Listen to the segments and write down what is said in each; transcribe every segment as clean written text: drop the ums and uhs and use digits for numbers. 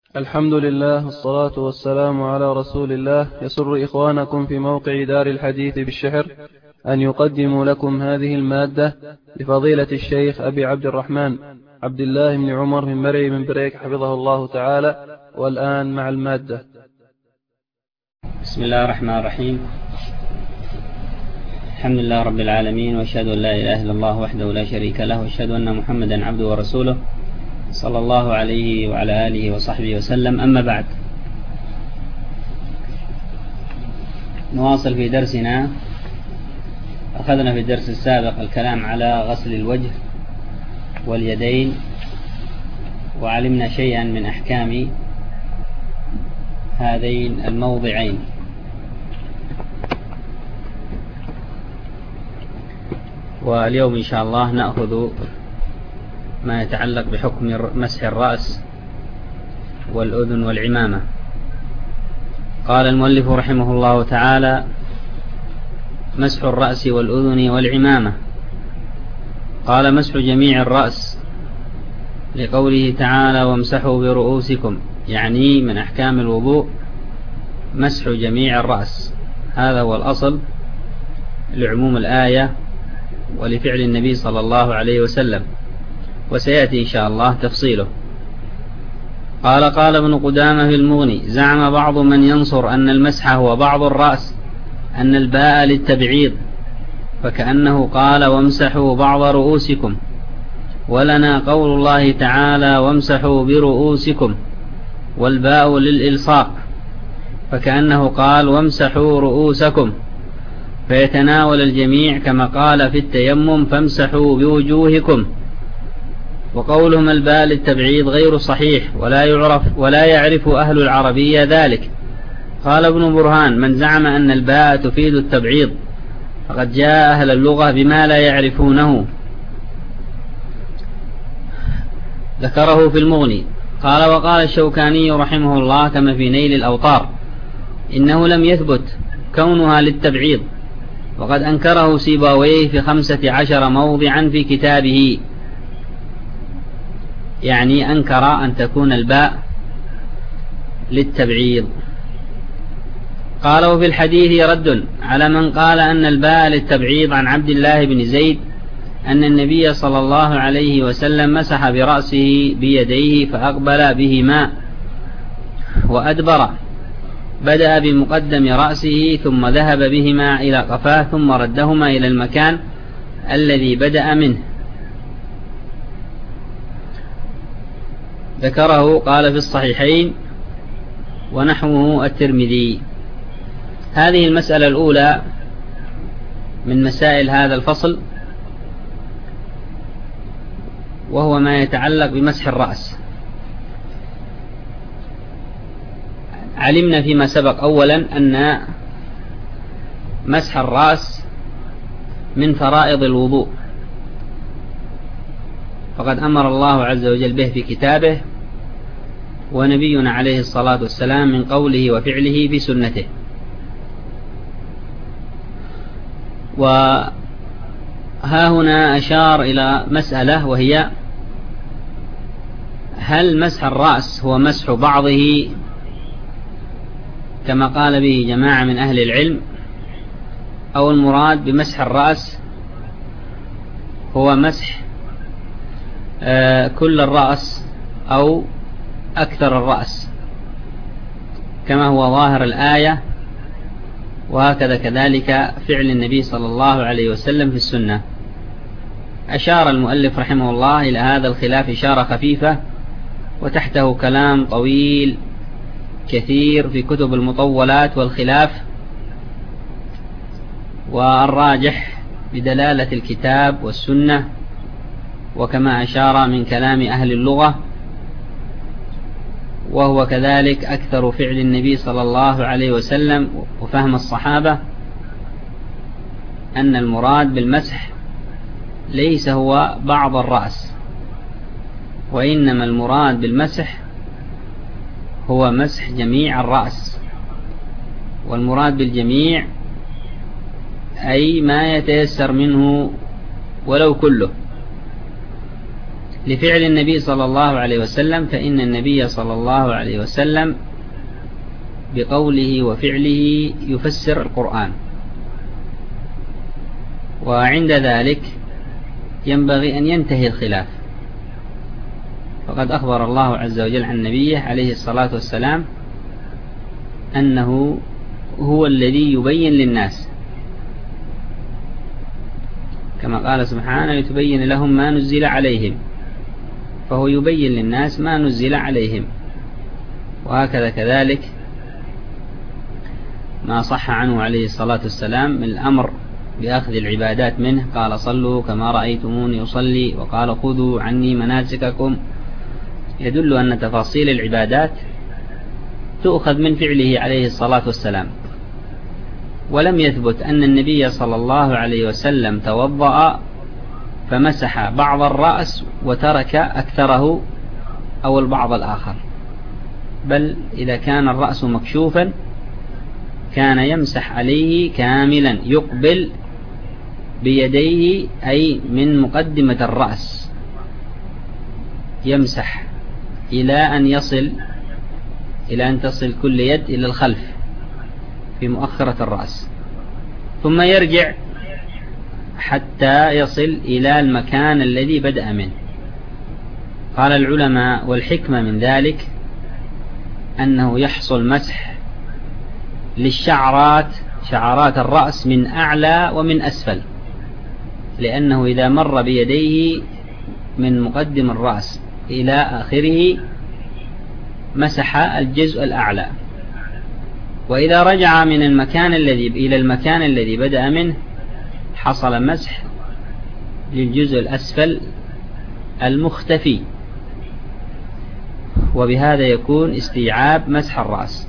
الحمد لله والصلاة والسلام على رسول الله. يسر إخوانكم في موقع دار الحديث بالشحر أن يقدموا لكم هذه المادة لفضيلة الشيخ أبي عبد الرحمن عبد الله بن عمر من مرعي من بريك حفظه الله تعالى. والآن مع المادة. بسم الله الرحمن الرحيم. الحمد لله رب العالمين، وأشهد أن لا إله إلا الله وحده لا شريك له، وأشهد أن محمدا عبده ورسوله صلى الله عليه وعلى آله وصحبه وسلم. أما بعد، نواصل في درسنا. أخذنا في الدرس السابق الكلام على غسل الوجه واليدين، وعلمنا شيئا من أحكام هذين الموضعين. واليوم إن شاء الله نأخذ ما يتعلق بحكم مسح الرأس والأذن والعمامة. قال المؤلف رحمه الله تعالى: مسح الرأس والأذن والعمامة. قال: مسح جميع الرأس لقوله تعالى: وامسحوا برؤوسكم، يعني من أحكام الوضوء مسح جميع الرأس. هذا هو الأصل لعموم الآية ولفعل النبي صلى الله عليه وسلم، وسيأتي إن شاء الله تفصيله. قال ابن قدامة في المغني: زعم بعض من ينصر أن المسح هو بعض الرأس أن الباء للتبعيض، فكأنه قال: وامسحوا بعض رؤوسكم، ولنا قول الله تعالى: وامسحوا برؤوسكم، والباء للإلصاق، فكأنه قال: وامسحوا رؤوسكم، فيتناول الجميع، كما قال في التيمم: فامسحوا بوجوهكم. وقولهم الباء للتبعيض غير صحيح، ولا يعرف أهل العربية ذلك. قال ابن برهان: من زعم أن الباء تفيد التبعيض فقد جاء أهل اللغة بما لا يعرفونه. ذكره في المغني. قال: وقال الشوكاني رحمه الله كما في نيل الأوطار: إنه لم يثبت كونها للتبعيض، وقد أنكره سيبويه في 15 موضعا في كتابه، يعني أنكر أن تكون الباء للتبعيض. قال: وفي الحديث رد على من قال أن الباء للتبعيض، عن عبد الله بن زيد أن النبي صلى الله عليه وسلم مسح برأسه بيديه فأقبل بهما وأدبر، بدأ بمقدم رأسه ثم ذهب بهما إلى قفاه ثم ردهما إلى المكان الذي بدأ منه. ذكره قال في الصحيحين ونحوه الترمذي. هذه المسألة الأولى من مسائل هذا الفصل، وهو ما يتعلق بمسح الرأس. علمنا فيما سبق أولا أن مسح الرأس من فرائض الوضوء، فقد أمر الله عز وجل به في كتابه، ونبينا عليه الصلاة والسلام من قوله وفعله بسنته. وها هنا أشار إلى مسألة، وهي: هل مسح الرأس هو مسح بعضه كما قال به جماعة من أهل العلم، أو المراد بمسح الرأس هو مسح كل الرأس أو أكثر الرأس كما هو ظاهر الآية، وهكذا كذلك فعل النبي صلى الله عليه وسلم في السنة. أشار المؤلف رحمه الله إلى هذا الخلاف إشارة خفيفة، وتحته كلام طويل كثير في كتب المطولات والخلاف، والراجح بدلالة الكتاب والسنة، وكما أشار من كلام أهل اللغة، وهو كذلك أكثر فعل النبي صلى الله عليه وسلم وفهم الصحابة، أن المراد بالمسح ليس هو بعض الرأس، وإنما المراد بالمسح هو مسح جميع الرأس. والمراد بالجميع أي ما يتيسر منه ولو كله، لفعل النبي صلى الله عليه وسلم، فإن النبي صلى الله عليه وسلم بقوله وفعله يفسر القرآن، وعند ذلك ينبغي أن ينتهي الخلاف. فقد أخبر الله عز وجل عن نبيه عليه الصلاة والسلام أنه هو الذي يبين للناس، كما قال سبحانه لتبين لهم ما نزل عليهم، فهو يبين للناس ما نزل عليهم. وهكذا كذلك ما صح عنه عليه الصلاة والسلام من الأمر بأخذ العبادات منه، قال صلوا كما رأيتموني أصلي، وقال خذوا عني مناسككم، يدل أن تفاصيل العبادات تؤخذ من فعله عليه الصلاة والسلام. ولم يثبت أن النبي صلى الله عليه وسلم توضأ فمسح بعض الرأس وترك أكثره أو البعض الآخر، بل إذا كان الرأس مكشوفا كان يمسح عليه كاملا، يقبل بيديه أي من مقدمة الرأس، يمسح إلى أن تصل كل يد إلى الخلف في مؤخرة الرأس، ثم يرجع حتى يصل إلى المكان الذي بدأ منه. قال العلماء والحكمة من ذلك أنه يحصل مسح شعرات الرأس من أعلى ومن أسفل، لأنه إذا مر بيديه من مقدم الرأس إلى آخره مسح الجزء الأعلى، وإذا رجع من المكان إلى المكان الذي بدأ منه حصل مسح للجزء الأسفل المختفي، وبهذا يكون استيعاب مسح الرأس.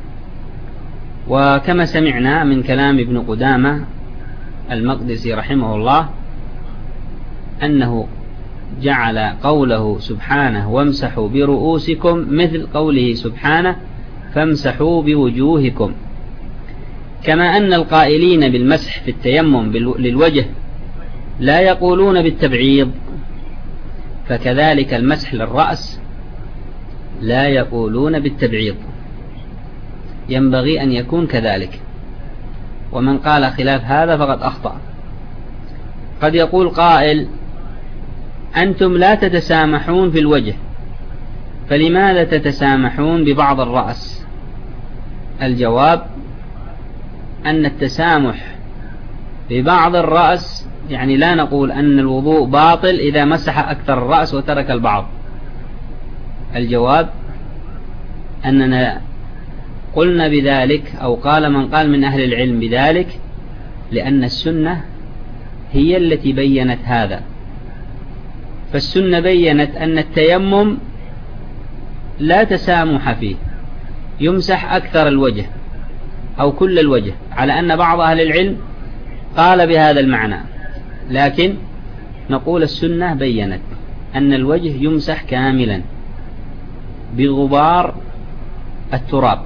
وكما سمعنا من كلام ابن قدامة المقدسي رحمه الله أنه جعل قوله سبحانه وامسحوا برؤوسكم مثل قوله سبحانه فامسحوا بوجوهكم، كما أن القائلين بالمسح في التيمم للوجه لا يقولون بالتبعيض، فكذلك المسح للرأس لا يقولون بالتبعيض، ينبغي أن يكون كذلك. ومن قال خلاف هذا فقد أخطأ. قد يقول قائل أنتم لا تتسامحون في الوجه، فلماذا تتسامحون ببعض الرأس؟ الجواب أن التسامح ببعض الرأس يعني لا نقول أن الوضوء باطل إذا مسح أكثر الرأس وترك البعض. الجواب أننا قلنا بذلك أو قال من قال من أهل العلم بذلك لأن السنة هي التي بيّنت هذا. فالسنة بيّنت أن التيمم لا تسامح فيه، يمسح أكثر الوجه أو كل الوجه، على أن بعض أهل العلم قال بهذا المعنى، لكن نقول السنة بيّنت أن الوجه يمسح كاملا بغبار التراب.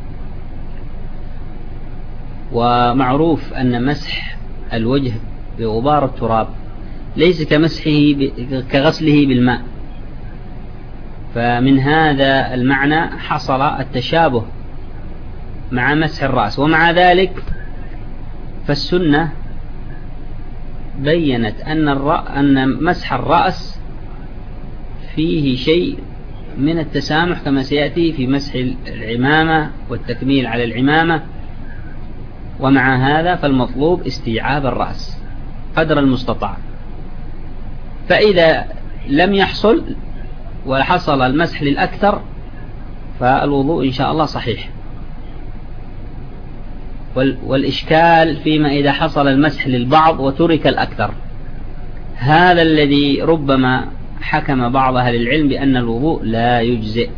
ومعروف أن مسح الوجه بغبار التراب ليس كغسله بالماء، فمن هذا المعنى حصل التشابه مع مسح الرأس. ومع ذلك فالسنة بيّنت أن مسح الرأس فيه شيء من التسامح كما سيأتي في مسح العمامة والتكميل على العمامة. ومع هذا فالمطلوب استيعاب الرأس قدر المستطاع، فإذا لم يحصل وحصل المسح للأكثر فالوضوء إن شاء الله صحيح. والإشكال فيما إذا حصل المسح للبعض وترك الأكثر، هذا الذي ربما حكم بعض أهل العلم بأن الوضوء لا يجزئ،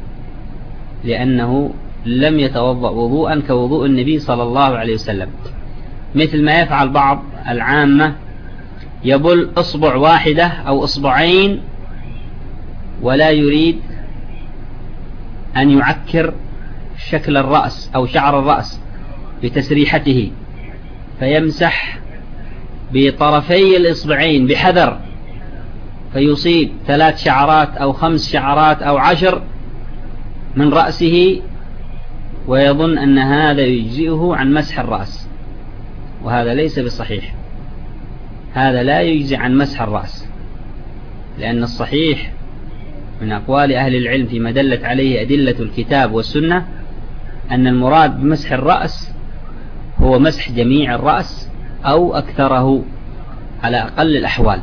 لأنه لم يتوضأ وضوءا كوضوء النبي صلى الله عليه وسلم، مثل ما يفعل بعض العامة يبل أصبع واحدة أو أصبعين ولا يريد أن يعكر شكل الرأس أو شعر الرأس بتسريحته، فيمسح بطرفي الإصبعين بحذر، فيصيب 3 شعرات أو 5 شعرات أو 10 من رأسه ويظن أن هذا يجزئه عن مسح الرأس، وهذا ليس بالصحيح. هذا لا يجزي عن مسح الرأس، لأن الصحيح من أقوال أهل العلم فيما دلت عليه أدلة الكتاب والسنة أن المراد بمسح الرأس هو مسح جميع الرأس أو أكثره على أقل الأحوال.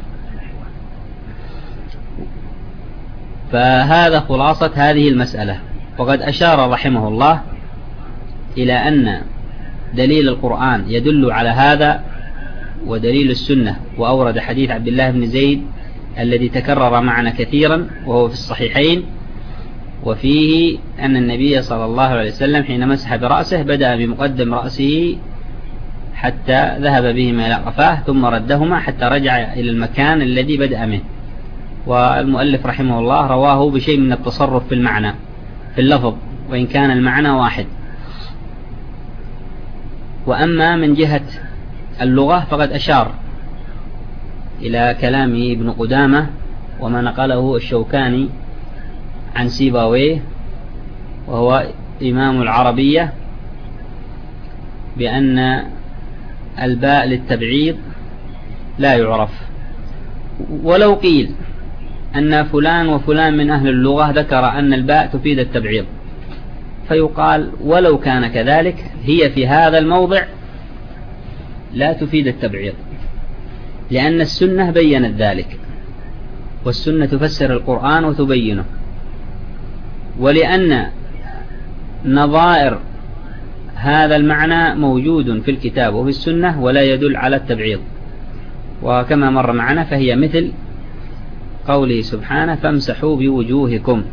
فهذا خلاصة هذه المسألة. وقد أشار رحمه الله إلى أن دليل القرآن يدل على هذا ودليل السنة، وأورد حديث عبد الله بن زيد الذي تكرر معنا كثيرا وهو في الصحيحين، وفيه أن النبي صلى الله عليه وسلم حين مسح برأسه بدأ بمقدم رأسه حتى ذهب بهما إلى قفاه ثم ردهما حتى رجع إلى المكان الذي بدأ منه. والمؤلف رحمه الله رواه بشيء من التصرف في المعنى في اللفظ، وإن كان المعنى واحد. وأما من جهة اللغة فقد أشار إلى كلامه ابن قدامة وما نقله الشوكاني عن سيباويه وهو إمام العربية بأن الباء للتبعيض لا يعرف. ولو قيل أن فلان وفلان من أهل اللغة ذكر أن الباء تفيد التبعيض، فيقال ولو كان كذلك هي في هذا الموضع لا تفيد التبعيض، لأن السنة بيّنت ذلك، والسنة تفسر القرآن وتبينه، ولأن نظائر هذا المعنى موجود في الكتاب وفي السنة ولا يدل على التبعيض. وكما مر معنا فهي مثل قوله سبحانه فامسحوا بوجوهكم.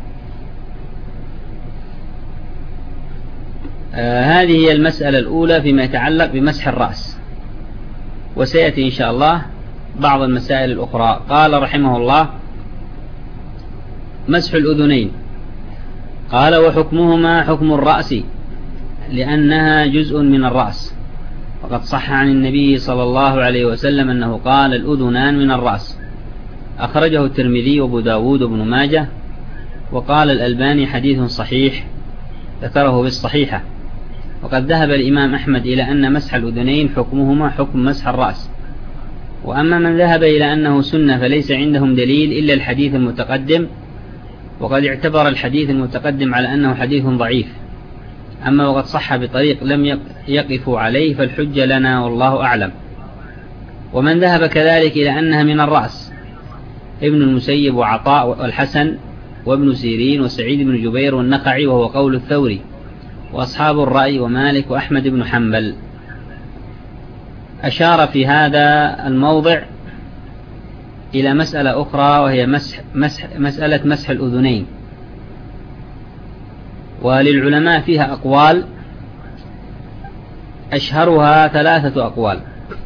هذه هي المسألة الأولى فيما يتعلق بمسح الرأس، وسيأتي إن شاء الله بعض المسائل الأخرى. قال رحمه الله مسح الأذنين، قال وحكمهما حكم الرأس لأنها جزء من الرأس، وقد صح عن النبي صلى الله عليه وسلم أنه قال الأذنان من الرأس، أخرجه الترمذي وابو داود وابن ماجه، وقال الألباني حديث صحيح ذكره بالصحيحة. وقد ذهب الإمام أحمد إلى أن مسح الأذنين حكمهما حكم مسح الرأس. وأما من ذهب إلى أنه سنة فليس عندهم دليل إلا الحديث المتقدم، وقد اعتبر الحديث المتقدم على أنه حديث ضعيف. أما وقد صح بطريق لم يقفوا عليه فالحجة لنا والله أعلم. ومن ذهب كذلك إلى أنها من الرأس ابن المسيب وعطاء والحسن وابن سيرين وسعيد بن جبير والنقعي، وهو قول الثوري وأصحاب الرأي ومالك وأحمد بن حنبل. أشار في هذا الموضع إلى مسألة أخرى وهي مسألة مسح الأذنين، وللعلماء فيها أقوال، أشهرها 3 أقوال.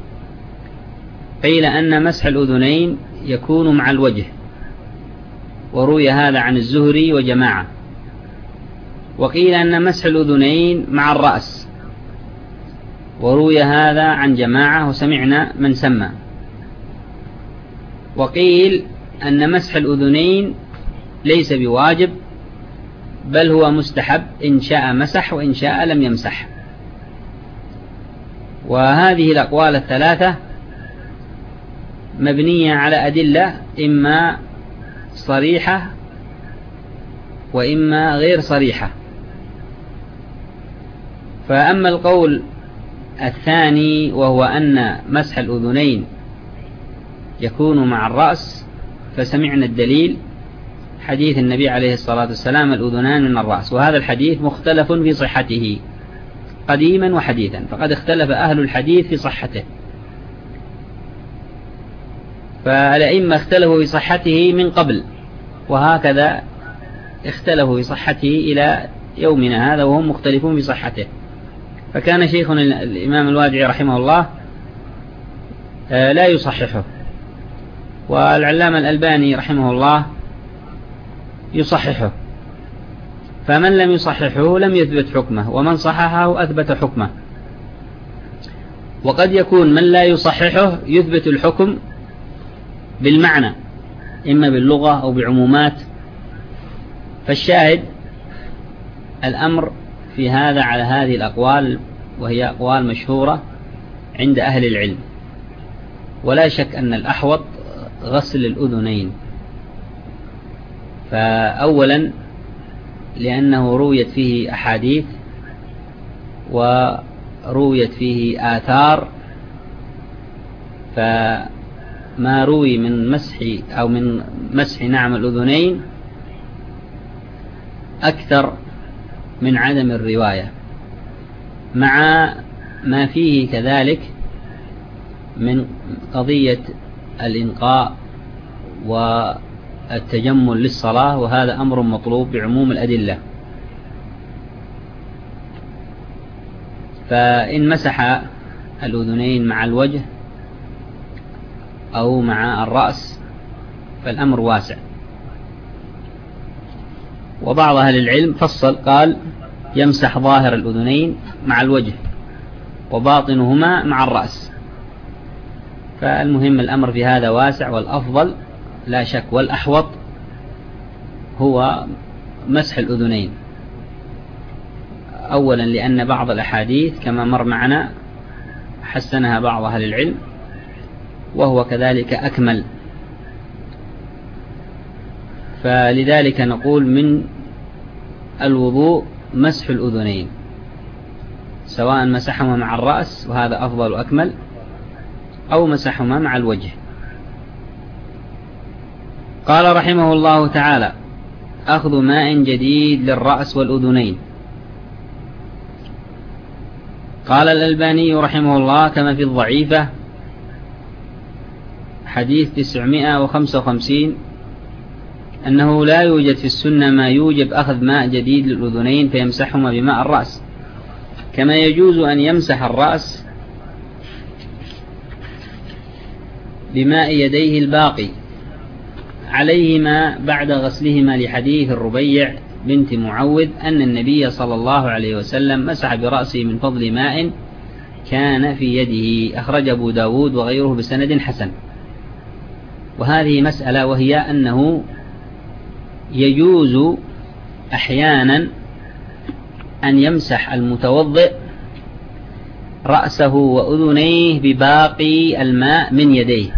قيل أن مسح الأذنين يكون مع الوجه، وروي هذا عن الزهري وجماعة. وقيل أن مسح الأذنين مع الرأس، وروي هذا عن جماعة وسمعنا من سمى. وقيل أن مسح الأذنين ليس بواجب بل هو مستحب، إن شاء مسح وإن شاء لم يمسح. وهذه الأقوال 3 مبنية على أدلة إما صريحة وإما غير صريحة. فأما القول الثاني وهو أن مسح الأذنين يكون مع الرأس فسمعنا الدليل حديث النبي عليه الصلاة والسلام الأذنان من الرأس، وهذا الحديث مختلف في صحته قديما وحديثا، فقد اختلف أهل الحديث في صحته. فالأئمة اختلفوا في صحته من قبل، وهكذا اختلفوا في صحته إلى يومنا هذا وهم مختلفون في صحته. فكان شيخنا الإمام الوادعي رحمه الله لا يصححه، والعلامة الألباني رحمه الله يصححه، فمن لم يصححه لم يثبت حكمه، ومن صححه أثبت حكمه. وقد يكون من لا يصححه يثبت الحكم بالمعنى، إما باللغة أو بعمومات. فالشاهد الأمر في هذا على هذه الأقوال، وهي أقوال مشهورة عند أهل العلم. ولا شك أن الأحوط غسل الأذنين. فأولا لأنه رويت فيه أحاديث ورويت فيه آثار، فما روي من مسح نعم الأذنين أكثر من عدم الرواية، مع ما فيه كذلك من قضية الإنقاء والتجمل للصلاة، وهذا أمر مطلوب بعموم الأدلة. فإن مسح الأذنين مع الوجه أو مع الرأس فالأمر واسع. وبعض أهل العلم فصل قال يمسح ظاهر الأذنين مع الوجه وباطنهما مع الرأس. فالمهم الأمر في هذا واسع، والأفضل لا شك والأحوط هو مسح الأذنين. أولا لأن بعض الأحاديث كما مر معنا حسنها بعض أهل العلم، وهو كذلك أكمل. فلذلك نقول من الوضوء مسح الأذنين، سواء مسحهما مع الرأس وهذا أفضل وأكمل، أو مسحهما مع الوجه. قال رحمه الله تعالى: أخذ ماء جديد للرأس والأذنين. قال الألباني رحمه الله كما في الضعيفة حديث 955 أنه لا يوجد في السنة ما يوجب أخذ ماء جديد للأذنين فيمسحهما بماء الرأس، كما يجوز أن يمسح الرأس بماء يديه الباقي عليهما بعد غسلهما، لحديث الربيع بنت معوذ أن النبي صلى الله عليه وسلم مسح برأسه من فضل ماء كان في يده. أخرج أبو داود وغيره بسند حسن. وهذه مسألة، وهي أنه يجوز أحيانا أن يمسح المتوضئ رأسه وأذنيه بباقي الماء من يديه.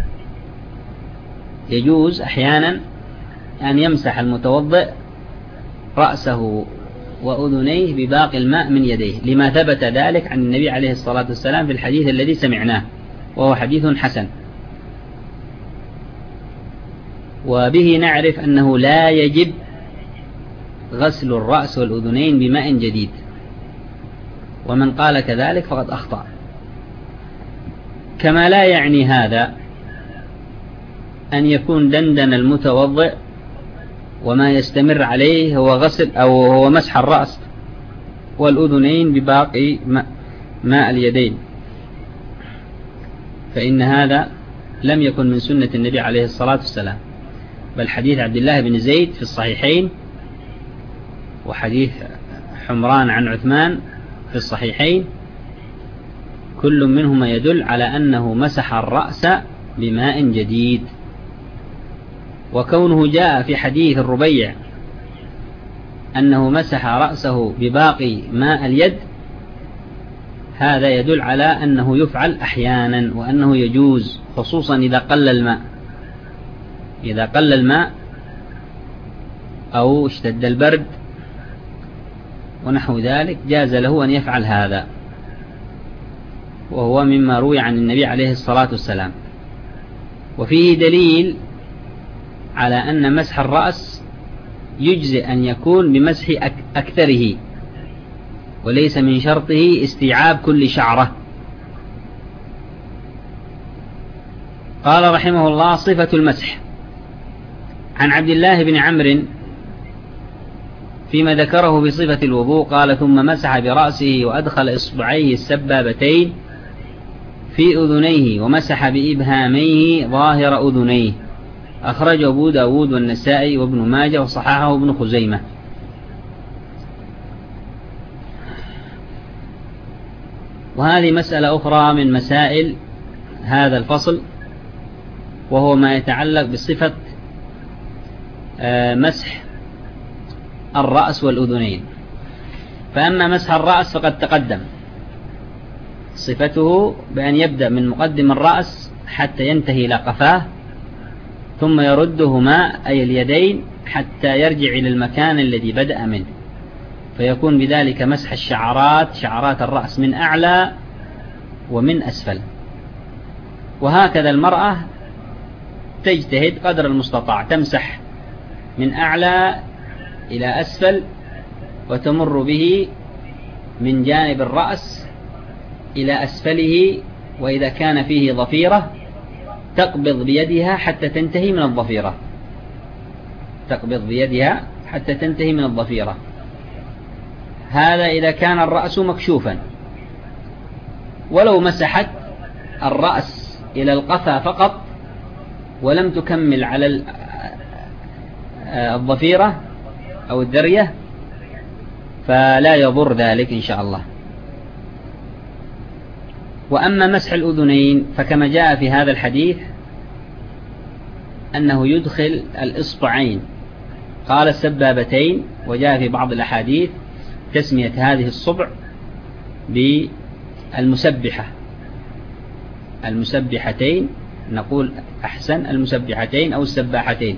يجوز أحيانا أن يمسح المتوضئ رأسه وأذنيه بباقي الماء من يديه، لما ثبت ذلك عن النبي عليه الصلاة والسلام في الحديث الذي سمعناه، وهو حديث حسن. وبه نعرف أنه لا يجب غسل الرأس والأذنين بماء جديد، ومن قال كذلك فقد أخطأ. كما لا يعني هذا أن يكون دندن المتوضئ وما يستمر عليه هو غسل أو هو مسح الرأس والأذنين بباقي ماء اليدين، فإن هذا لم يكن من سنة النبي عليه الصلاة والسلام. بل حديث عبد الله بن زيد في الصحيحين، وحديث حمران عن عثمان في الصحيحين، كل منهما يدل على أنه مسح الرأس بماء جديد. وكونه جاء في حديث الربيع أنه مسح رأسه بباقي ماء اليد، هذا يدل على أنه يفعل أحيانا، وأنه يجوز، خصوصا إذا قل الماء. إذا قل الماء أو اشتد البرد ونحو ذلك جاز له أن يفعل هذا، وهو مما روي عن النبي عليه الصلاة والسلام. وفيه دليل على أن مسح الرأس يجزئ أن يكون بمسح أكثره، وليس من شرطه استيعاب كل شعرة. قال رحمه الله: صفة المسح. عن عبد الله بن عمرو فيما ذكره بصفة الوضوء قال: ثم مسح برأسه وأدخل إصبعيه السبابتين في أذنيه ومسح بإبهاميه ظاهر أذنيه. أخرج أبو داود والنسائي وابن ماجه وصححه ابن خزيمة. وهذه مسألة أخرى من مسائل هذا الفصل، وهو ما يتعلق بصفة مسح الرأس والأذنين. فأما مسح الرأس فقد تقدم صفته بأن يبدأ من مقدم الرأس حتى ينتهي إلى قفاه، ثم يردهما أي اليدين حتى يرجع إلى المكان الذي بدأ منه، فيكون بذلك مسح الشعرات، شعرات الرأس من أعلى ومن أسفل. وهكذا المرأة تجتهد قدر المستطاع، تمسح من أعلى إلى أسفل، وتمر به من جانب الرأس إلى أسفله، وإذا كان فيه ضفيرة تقبض بيدها حتى تنتهي من الضفيرة، تقبض بيدها حتى تنتهي من الضفيرة. هذا إذا كان الرأس مكشوفا. ولو مسحت الرأس إلى القفا فقط ولم تكمل على الضفيرة أو الدرية فلا يضر ذلك إن شاء الله. وأما مسح الأذنين فكما جاء في هذا الحديث أنه يدخل الإصبعين، قال السبابتين، وجاء في بعض الأحاديث تسمية هذه الصبع بالمسبحة، المسبحتين، نقول أحسن المسبحتين أو السباحتين.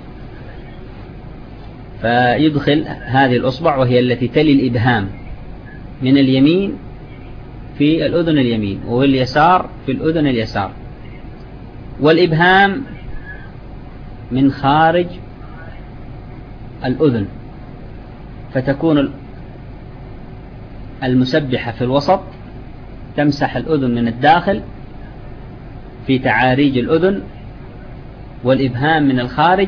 فيدخل هذه الأصبع وهي التي تلي الإبهام من اليمين في الأذن اليمين، واليسار في الأذن اليسار، والإبهام من خارج الأذن، فتكون المسبحة في الوسط تمسح الأذن من الداخل في تعاريج الأذن، والإبهام من الخارج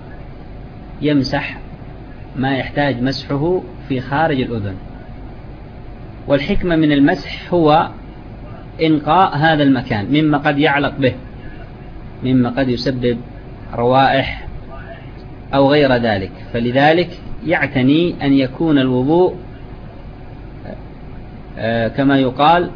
يمسح ما يحتاج مسحه في خارج الأذن. والحكمة من المسح هو إنقاء هذا المكان مما قد يعلق به، مما قد يسبب روائح أو غير ذلك. فلذلك يعتني أن يكون الوضوء كما يقال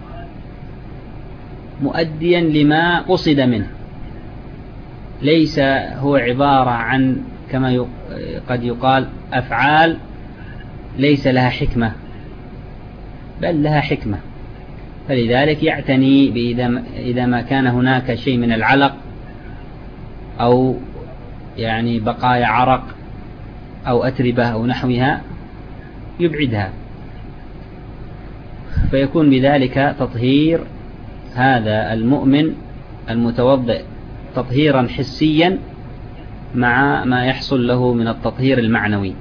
مؤديا لما قصد منه، ليس هو عبارة عن كما قد يقال أفعال ليس لها حكمة، بل لها حكمة. فلذلك يعتني إذا ما كان هناك شيء من العلق أو يعني بقايا عرق أو أتربة أو نحوها يبعدها، فيكون بذلك تطهير هذا المؤمن المتوضئ تطهيرا حسيا مع ما يحصل له من التطهير المعنوي.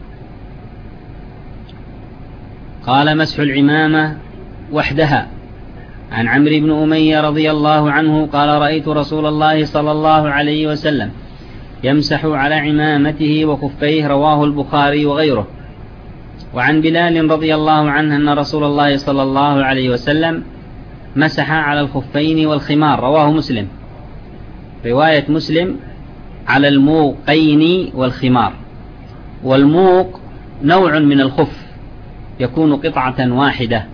قال مسح العمامة وحدها. عن عمرو بن أمية رضي الله عنه قال رأيت رسول الله صلى الله عليه وسلم يمسح على عمامته وخفيه، رواه البخاري وغيره. وعن بلال رضي الله عنه أن رسول الله صلى الله عليه وسلم مسح على الخفين والخمار، رواه مسلم. رواية مسلم على الموقين والخمار. والموق نوع من الخف يكون قطعة واحدة.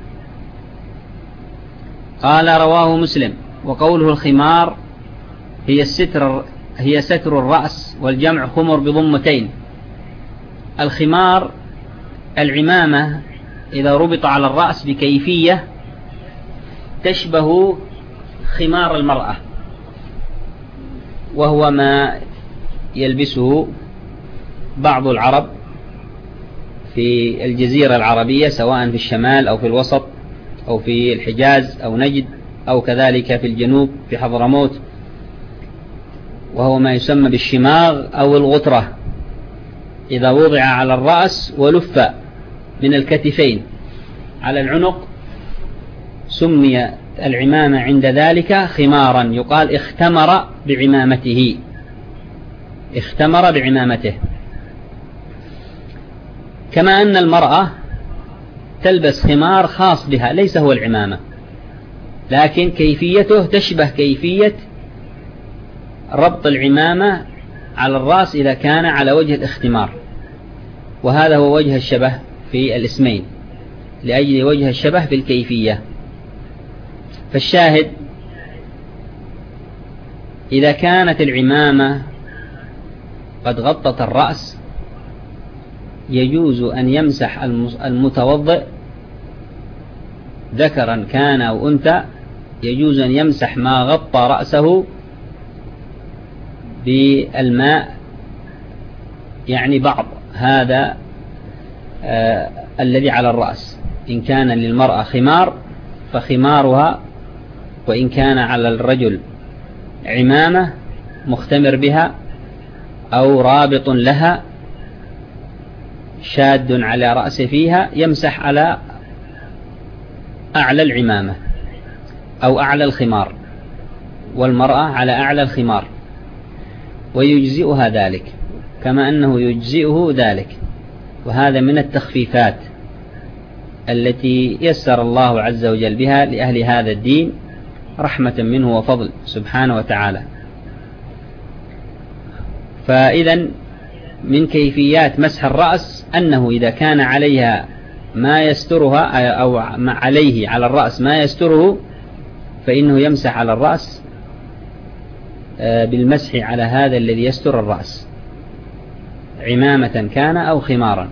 قال رواه مسلم. وقوله الخمار هي ستر الرأس، والجمع خمر بضمتين. الخمار العمامة إذا ربط على الرأس بكيفية تشبه خمار المرأة، وهو ما يلبسه بعض العرب في الجزيرة العربية سواء في الشمال أو في الوسط أو في الحجاز أو نجد أو كذلك في الجنوب في حضرموت، وهو ما يسمى بالشماغ أو الغترة، إذا وضع على الرأس ولف من الكتفين على العنق سمي العمامة عند ذلك خمارا، يقال اختمر بعمامته، اختمر بعمامته. كما أن المرأة تلبس خمار خاص بها ليس هو العمامة، لكن كيفيته تشبه كيفية ربط العمامة على الرأس إذا كان على وجه الاختمار، وهذا هو وجه الشبه في الاسمين لأجل وجه الشبه في الكيفية. فالشاهد إذا كانت العمامة قد غطت الرأس يجوز أن يمسح المتوضئ ذكرا كان أو أنثى، يجوز أن يمسح ما غطى رأسه بالماء، يعني بعض هذا الذي على الرأس. إن كان للمرأة خمار فخمارها، وإن كان على الرجل عمامة مختمر بها أو رابط لها شاد على رأسه فيها، يمسح على أعلى العمامة أو أعلى الخمار، والمرأة على أعلى الخمار، ويجزئها ذلك كما أنه يجزئه ذلك. وهذا من التخفيفات التي يسر الله عز وجل بها لأهل هذا الدين رحمة منه وفضل سبحانه وتعالى. فإذا من كيفيات مسح الرأس أنه إذا كان عليها ما يسترها أو عليه على الرأس ما يستره، فإنه يمسح على الرأس بالمسح على هذا الذي يستر الرأس، عمامة كان أو خمارا.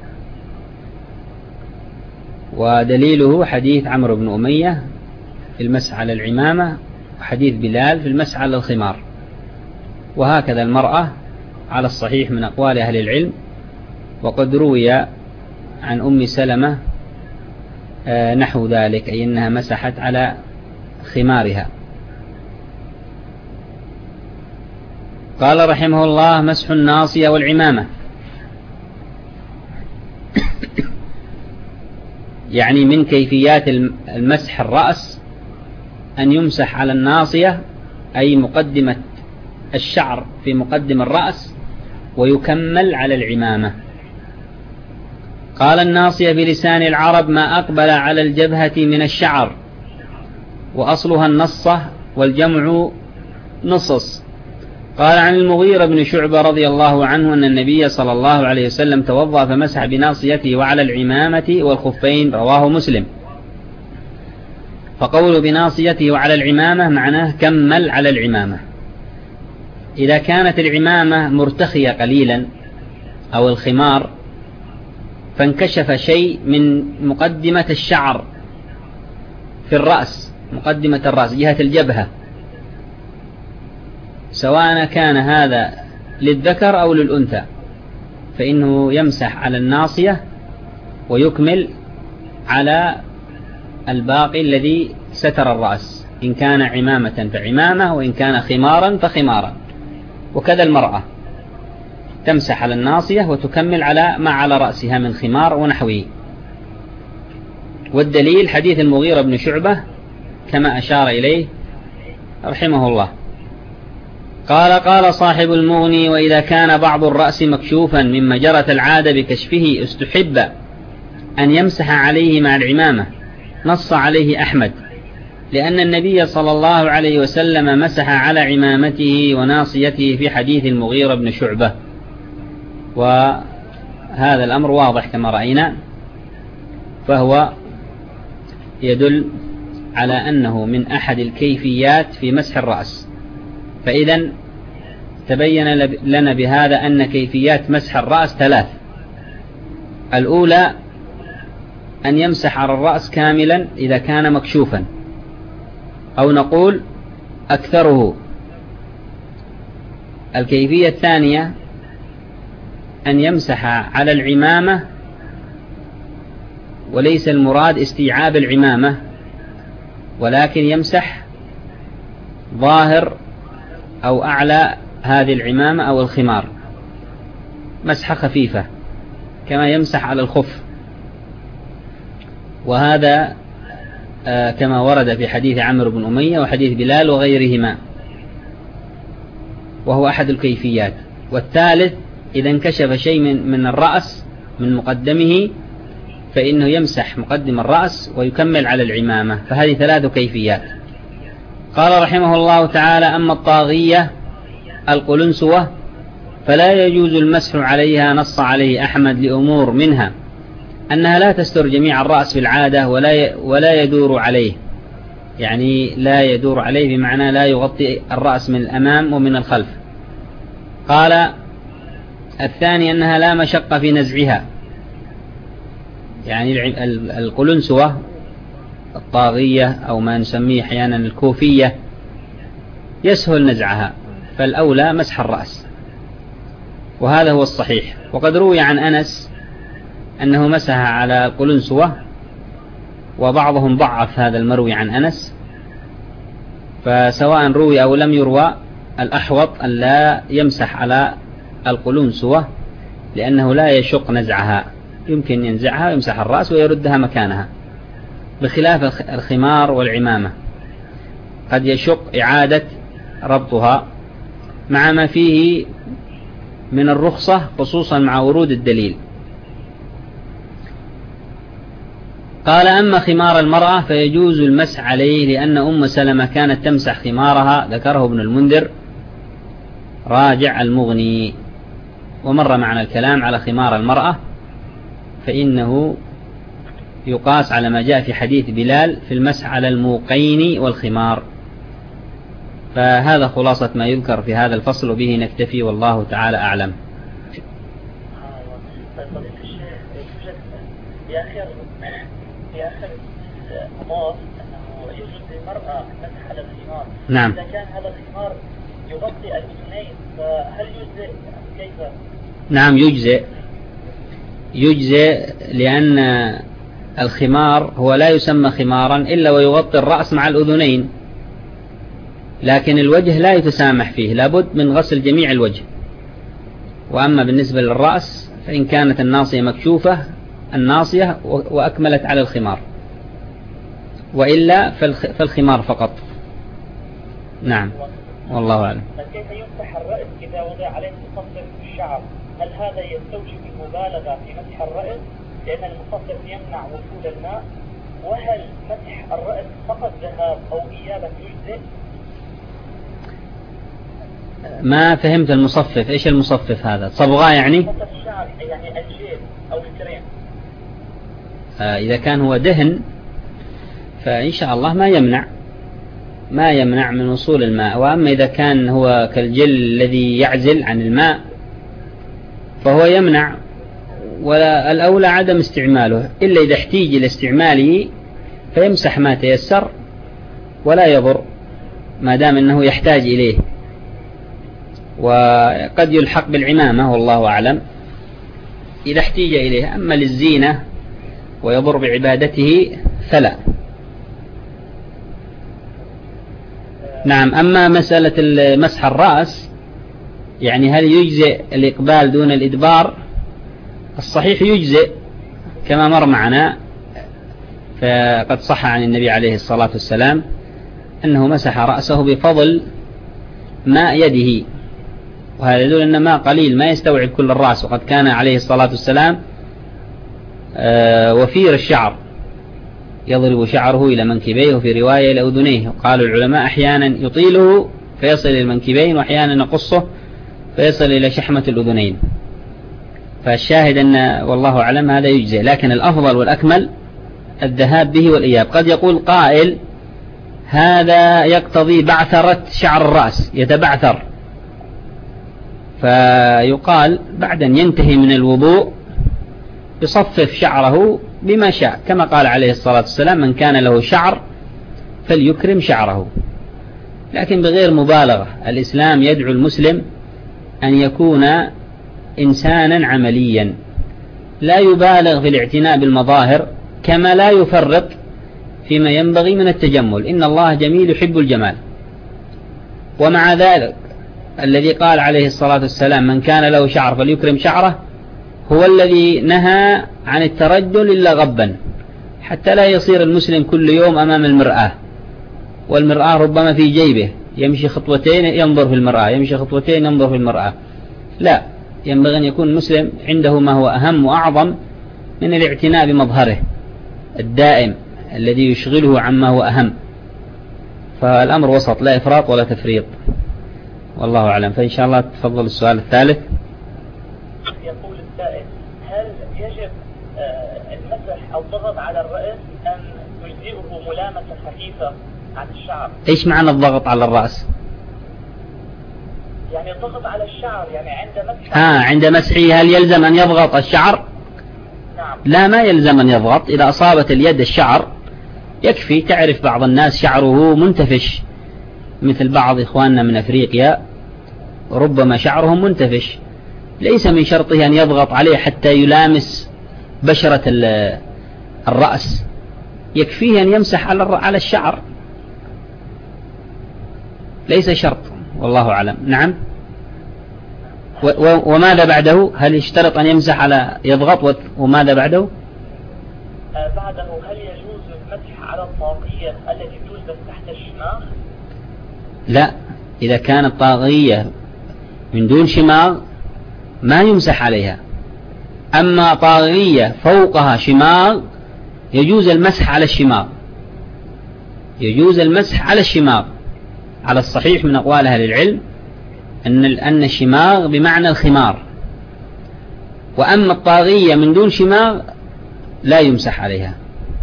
ودليله حديث عمرو بن أمية في المسح على العمامة، وحديث بلال في المسح على الخمار. وهكذا المرأة على الصحيح من أقوال أهل العلم. وقد روي عن أم سلمة نحو ذلك، أي أنها مسحت على خمارها. قال رحمه الله: مسح الناصية والعمامة. يعني من كيفيات المسح الرأس أن يمسح على الناصية، أي مقدمة الشعر في مقدم الرأس، ويكمل على العمامة. قال: الناصية بلسان العرب ما أقبل على الجبهة من الشعر، وأصلها النصة والجمع نصص. قال عن المغيرة بن شعبة رضي الله عنه أن النبي صلى الله عليه وسلم توضأ فمسح بناصيته وعلى العمامة والخفين، رواه مسلم. فقول بناصيته وعلى العمامة معناه كمل على العمامة. إذا كانت العمامة مرتخية قليلا أو الخمار فانكشف شيء من مقدمة الشعر في الرأس، مقدمة الرأس جهة الجبهة، سواء كان هذا للذكر أو للأنثى، فإنه يمسح على الناصية ويكمل على الباقي الذي ستر الرأس، إن كان عمامة فعمامة، وإن كان خمارا فخمارا. وكذا المرأة تمسح على الناصية وتكمل على ما على رأسها من خمار ونحوه. والدليل حديث المغيرة بن شعبة كما أشار إليه رحمه الله. قال صاحب المغني: وإذا كان بعض الرأس مكشوفا مما جرت العادة بكشفه استحب أن يمسح عليه مع العمامة. نص عليه أحمد، لأن النبي صلى الله عليه وسلم مسح على عمامته وناصيته في حديث المغيرة بن شعبة. وهذا الأمر واضح كما رأينا، فهو يدل على أنه من أحد الكيفيات في مسح الرأس. فإذا تبين لنا بهذا أن كيفيات مسح الرأس ثلاث. الأولى أن يمسح على الرأس كاملا إذا كان مكشوفا، أو نقول أكثره. الكيفية الثانية أن يمسح على العمامة، وليس المراد استيعاب العمامة، ولكن يمسح ظاهر أو أعلى هذه العمامة أو الخمار مسحة خفيفة كما يمسح على الخف. وهذا كما ورد في حديث عمرو بن أمية وحديث بلال وغيرهما، وهو أحد الكيفيات. والثالث إذا انكشف شيء من الرأس من مقدمه فإنه يمسح مقدم الرأس ويكمل على العمامة. فهذه ثلاث كيفيات. قال رحمه الله تعالى: أما الطاغية القلنسوة فلا يجوز المسح عليها. نص عليه أحمد لأمور، منها أنها لا تستر جميع الرأس بالعادة ولا يدور عليه، يعني لا يدور عليه بمعنى لا يغطي الرأس من الأمام ومن الخلف. قال: الثاني أنها لا مشقة في نزعها، يعني القلنسوة الطاغية أو ما نسميه أحيانا الكوفية يسهل نزعها، فالأولى مسح الرأس، وهذا هو الصحيح. وقد روي عن أنس أنه مسح على القلنسوة، وبعضهم ضعف هذا المروي عن أنس، فسواء روي أو لم يروى الأحوط أن لا يمسح على القلنسوة، لأنه لا يشق نزعها، يمكن ينزعها ويمسح الرأس ويردها مكانها، بخلاف الخمار والعمامة قد يشق إعادة ربطها مع ما فيه من الرخصة، خصوصا مع ورود الدليل. قال: أما خمار المرأة فيجوز المسح عليه، لأن أم سلمة كانت تمسح خمارها، ذكره ابن المنذر، راجع المغني. ومر معنا الكلام على خمار المرأة، فإنه يقاس على ما جاء في حديث بلال في المسح على الموقين والخمار. فهذا خلاصة ما يذكر في هذا الفصل، وبه نكتفي، والله تعالى أعلم. في آخر أمور أنه يجوز للمرأة مسح على الخمار. نعم. إذا كان هذا الخمار يغطي الأذنين فهل يجزئ كيف؟ نعم يجزئ، لأن الخمار هو لا يسمى خمارا إلا ويغطي الرأس مع الأذنين، لكن الوجه لا يتسامح فيه، لابد من غسل جميع الوجه. وأما بالنسبة للرأس فإن كانت الناصية مكشوفة الناصية وأكملت على الخمار، وإلا فالخمار فقط. نعم، والله أعلم. كيف يمسح الرأس إذا وضع عليه مصفف الشعر؟ هل هذا يستوجب المبالغة في مسح الرأس لأن المصفف يمنع وصول الماء؟ وهل مسح الرأس فقط ذهاب أو إيابة يجزئ؟ ما فهمت المصفف، إيش المصفف هذا؟ صبغة يعني؟ مصفف الشعر يعني الجيل أو الكريم. إذا كان هو دهن فإن شاء الله ما يمنع من وصول الماء. وأما إذا كان هو كالجل الذي يعزل عن الماء فهو يمنع، ولا الأولى عدم استعماله إلا إذا احتيج إلى استعماله، فيمسح ما تيسر ولا يضر ما دام أنه يحتاج إليه. وقد يلحق بالعمامة والله أعلم إذا احتيج إليه، أما للزينة ويضر بعبادته فلا. نعم. أما مسألة مسح الرأس يعني هل يجزئ الإقبال دون الإدبار؟ الصحيح يجزئ كما مر معنا، فقد صح عن النبي عليه الصلاة والسلام أنه مسح رأسه بفضل ماء يده، وهذا يدل أن ماء قليل ما يستوعب كل الرأس. وقد كان عليه الصلاة والسلام وفير الشعر، يضرب شعره إلى منكبيه، وفي رواية إلى أذنيه. وقال العلماء أحيانا يطيله فيصل إلى المنكبين، وأحيانا يقصه فيصل إلى شحمة الأذنين. فالشاهد أن والله أعلم هذا يجزئ، لكن الأفضل والأكمل الذهاب به والإياب. قد يقول قائل هذا يقتضي بعثرة شعر الرأس، يتبعثر، فيقال بعد أن ينتهي من الوضوء يصفف شعره بما شاء، كما قال عليه الصلاة والسلام من كان له شعر فليكرم شعره، لكن بغير مبالغة. الإسلام يدعو المسلم أن يكون إنسانا عمليا، لا يبالغ في الاعتناء بالمظاهر، كما لا يفرط فيما ينبغي من التجمل. إن الله جميل يحب الجمال. ومع ذلك الذي قال عليه الصلاة والسلام من كان له شعر فليكرم شعره هو الذي نهى عن الترجل إلا غبا، حتى لا يصير المسلم كل يوم أمام المرآة، والمرآة ربما في جيبه، يمشي خطوتين ينظر في المرآة، يمشي خطوتين ينظر في المرآة. لا، ينبغي أن يكون المسلم عنده ما هو أهم وأعظم من الاعتناء بمظهره الدائم الذي يشغله عما هو أهم. فالأمر وسط، لا إفراط ولا تفريط، والله أعلم. فإن شاء الله تفضل السؤال الثالث. يقول السائل هل يجب المسح أو الضغط على الرأس أم يجزئه ملامسة خفيفة عن الشعر؟ إيش معنى الضغط على الرأس؟ يعني الضغط على الشعر يعني عند مسح عند مسحه هل يلزم أن يضغط الشعر؟ نعم. لا، ما يلزم أن يضغط. إذا أصابت اليد الشعر يكفي. تعرف بعض الناس شعره منتفش، مثل بعض إخواننا من أفريقيا ربما شعرهم منتفش، ليس من شرطه أن يضغط عليه حتى يلامس بشرة الرأس، يكفيه أن يمسح على الشعر، ليس شرط، والله أعلم. نعم. وماذا بعده؟ هل يشترط أن يمسح على يضغط؟ وماذا بعده؟ بعده هل يجوز المسح على الطاقية التي تلبس تحت الشماغ؟ لا، إذا كانت طاقية من دون شماغ ما يمسح عليها. أما طاقية فوقها شماغ يجوز المسح على الشماغ، يجوز المسح على الشماغ على الصحيح من أقوال أهل العلم، أن الشماغ بمعنى الخمار. وأما الطاغية من دون شماغ لا يمسح عليها.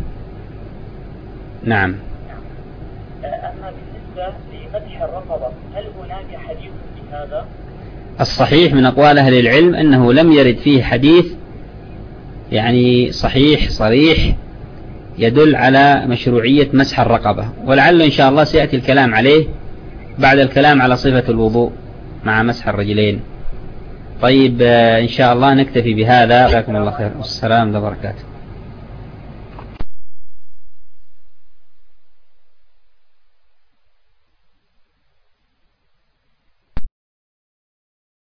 نعم. أما بالنسبة لمسح الرقبة هل هناك حديث في هذا؟ الصحيح من أقوال أهل العلم أنه لم يرد فيه حديث يعني صحيح صريح يدل على مشروعية مسح الرقبة، ولعل إن شاء الله سيأتي الكلام عليه بعد الكلام على صفة الوضوء مع مسح الرجلين. طيب إن شاء الله نكتفي بهذا. جزاكم الله خير. والسلام عليكم ورحمة الله وبركاته.